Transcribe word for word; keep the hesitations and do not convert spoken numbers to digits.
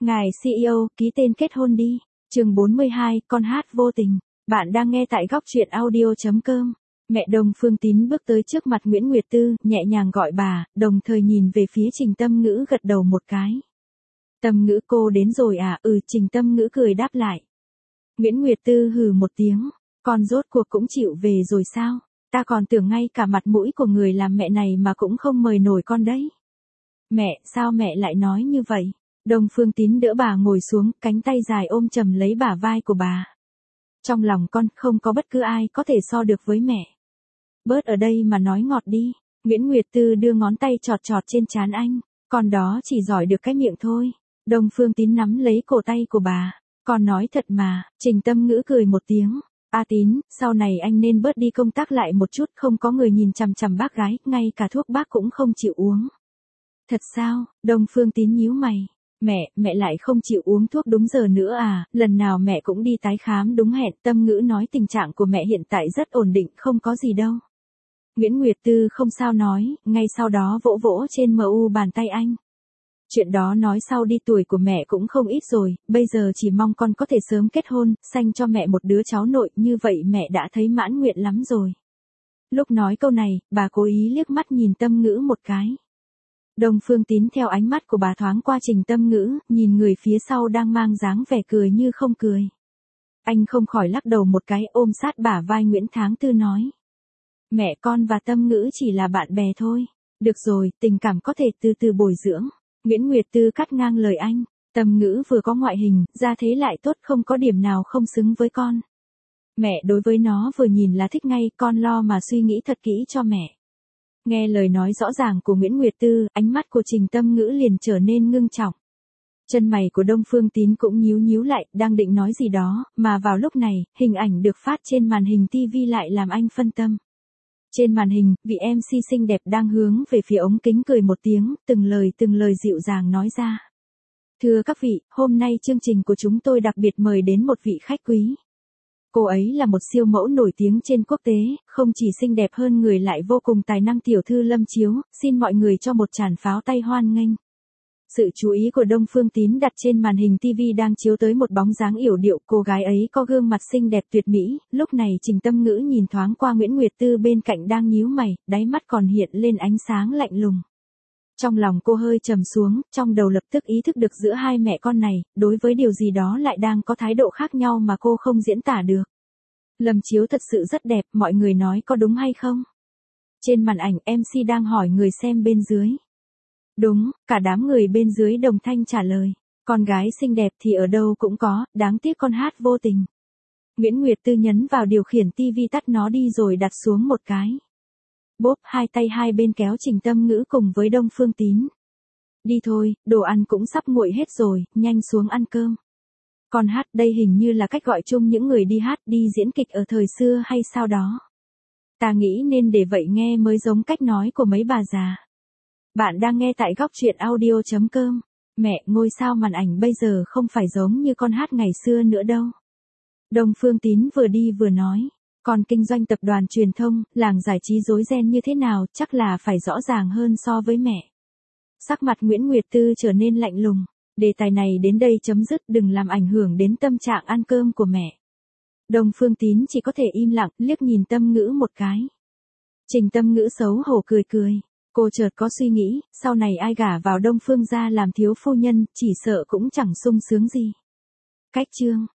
Ngài xê e ô, ký tên kết hôn đi. Chương bốn mươi hai, con hát vô tình. Bạn đang nghe tại góc truyện audio chấm com. Mẹ Đồng Phương Tín bước tới trước mặt Nguyễn Nguyệt Tư, nhẹ nhàng gọi bà, đồng thời nhìn về phía Trình Tâm Ngữ gật đầu một cái. Tâm Ngữ, cô đến rồi à? Ừ, Trình Tâm Ngữ cười đáp lại. Nguyễn Nguyệt Tư hừ một tiếng, con rốt cuộc cũng chịu về rồi sao? Ta còn tưởng ngay cả mặt mũi của người làm mẹ này mà cũng không mời nổi con đấy. Mẹ, sao mẹ lại nói như vậy? Đồng Phương Tín đỡ bà ngồi xuống, cánh tay dài ôm chầm lấy bả vai của bà. Trong lòng con, không có bất cứ ai có thể so được với mẹ. Bớt ở đây mà nói ngọt đi. Nguyễn Nguyệt Tư đưa ngón tay chọt chọt trên trán anh. Con đó chỉ giỏi được cái miệng thôi. Đồng Phương Tín nắm lấy cổ tay của bà. Con nói thật mà. Trình Tâm Ngữ cười một tiếng. A Tín, sau này anh nên bớt đi công tác lại một chút, không có người nhìn chằm chằm bác gái, ngay cả thuốc bác cũng không chịu uống. Thật sao? Đồng Phương Tín nhíu mày. Mẹ, mẹ lại không chịu uống thuốc đúng giờ nữa à? Lần nào mẹ cũng đi tái khám đúng hẹn. Tâm Ngữ nói tình trạng của mẹ hiện tại rất ổn định, không có gì đâu. Nguyễn Nguyệt Tư không sao nói, ngay sau đó vỗ vỗ trên mờ u bàn tay anh. Chuyện đó nói sau đi, tuổi của mẹ cũng không ít rồi, bây giờ chỉ mong con có thể sớm kết hôn, sanh cho mẹ một đứa cháu nội, như vậy mẹ đã thấy mãn nguyện lắm rồi. Lúc nói câu này, bà cố ý liếc mắt nhìn Tâm Ngữ một cái. Đồng Phương Tín theo ánh mắt của bà thoáng qua Trình Tâm Ngữ, nhìn người phía sau đang mang dáng vẻ cười như không cười. Anh không khỏi lắc đầu một cái, ôm sát bả vai Nguyễn Tháng Tư nói. Mẹ, con và Tâm Ngữ chỉ là bạn bè thôi. Được rồi, tình cảm có thể từ từ bồi dưỡng. Nguyễn Nguyệt Tư cắt ngang lời anh. Tâm Ngữ vừa có ngoại hình, ra thế lại tốt, không có điểm nào không xứng với con. Mẹ đối với nó vừa nhìn là thích ngay, con lo mà suy nghĩ thật kỹ cho mẹ. Nghe lời nói rõ ràng của Nguyễn Nguyệt Tư, ánh mắt của Trình Tâm Ngữ liền trở nên ngưng trọng. Chân mày của Đông Phương Tín cũng nhíu nhíu lại, đang định nói gì đó, mà vào lúc này, hình ảnh được phát trên màn hình ti vi lại làm anh phân tâm. Trên màn hình, vị em xê xinh đẹp đang hướng về phía ống kính cười một tiếng, từng lời từng lời dịu dàng nói ra. Thưa các vị, hôm nay chương trình của chúng tôi đặc biệt mời đến một vị khách quý. Cô ấy là một siêu mẫu nổi tiếng trên quốc tế, không chỉ xinh đẹp hơn người lại vô cùng tài năng, tiểu thư Lâm Chiếu, xin mọi người cho một tràng pháo tay hoan nghênh. Sự chú ý của Đông Phương Tín đặt trên màn hình ti vi đang chiếu tới một bóng dáng yểu điệu, cô gái ấy có gương mặt xinh đẹp tuyệt mỹ, lúc này Trình Tâm Ngữ nhìn thoáng qua Nguyễn Nguyệt Tư bên cạnh đang nhíu mày, đáy mắt còn hiện lên ánh sáng lạnh lùng. Trong lòng cô hơi trầm xuống, trong đầu lập tức ý thức được giữa hai mẹ con này, đối với điều gì đó lại đang có thái độ khác nhau mà cô không diễn tả được. Lâm Chiếu thật sự rất đẹp, mọi người nói có đúng hay không? Trên màn ảnh em xê đang hỏi người xem bên dưới. Đúng, cả đám người bên dưới đồng thanh trả lời. Con gái xinh đẹp thì ở đâu cũng có, đáng tiếc con hát vô tình. Nguyễn Nguyệt Tư nhấn vào điều khiển ti vi tắt nó đi rồi đặt xuống một cái. Bốp, hai tay hai bên kéo Trình Tâm Ngữ cùng với Đông Phương Tín. Đi thôi, đồ ăn cũng sắp nguội hết rồi, nhanh xuống ăn cơm. Con hát, đây hình như là cách gọi chung những người đi hát, đi diễn kịch ở thời xưa hay sao đó. Ta nghĩ nên để vậy nghe mới giống cách nói của mấy bà già. Bạn đang nghe tại góc truyện audio chấm com. Mẹ, ngôi sao màn ảnh bây giờ không phải giống như con hát ngày xưa nữa đâu. Đồng Phương Tín vừa đi vừa nói. Còn kinh doanh tập đoàn truyền thông, làng giải trí rối ren như thế nào, chắc là phải rõ ràng hơn so với mẹ. Sắc mặt Nguyễn Nguyệt Tư trở nên lạnh lùng. Đề tài này đến đây chấm dứt, đừng làm ảnh hưởng đến tâm trạng ăn cơm của mẹ. Đồng Phương Tín chỉ có thể im lặng, liếc nhìn Tâm Ngữ một cái. Trình Tâm Ngữ xấu hổ cười cười. Cô chợt có suy nghĩ, sau này ai gả vào Đông Phương gia làm thiếu phu nhân, chỉ sợ cũng chẳng sung sướng gì. Cách chương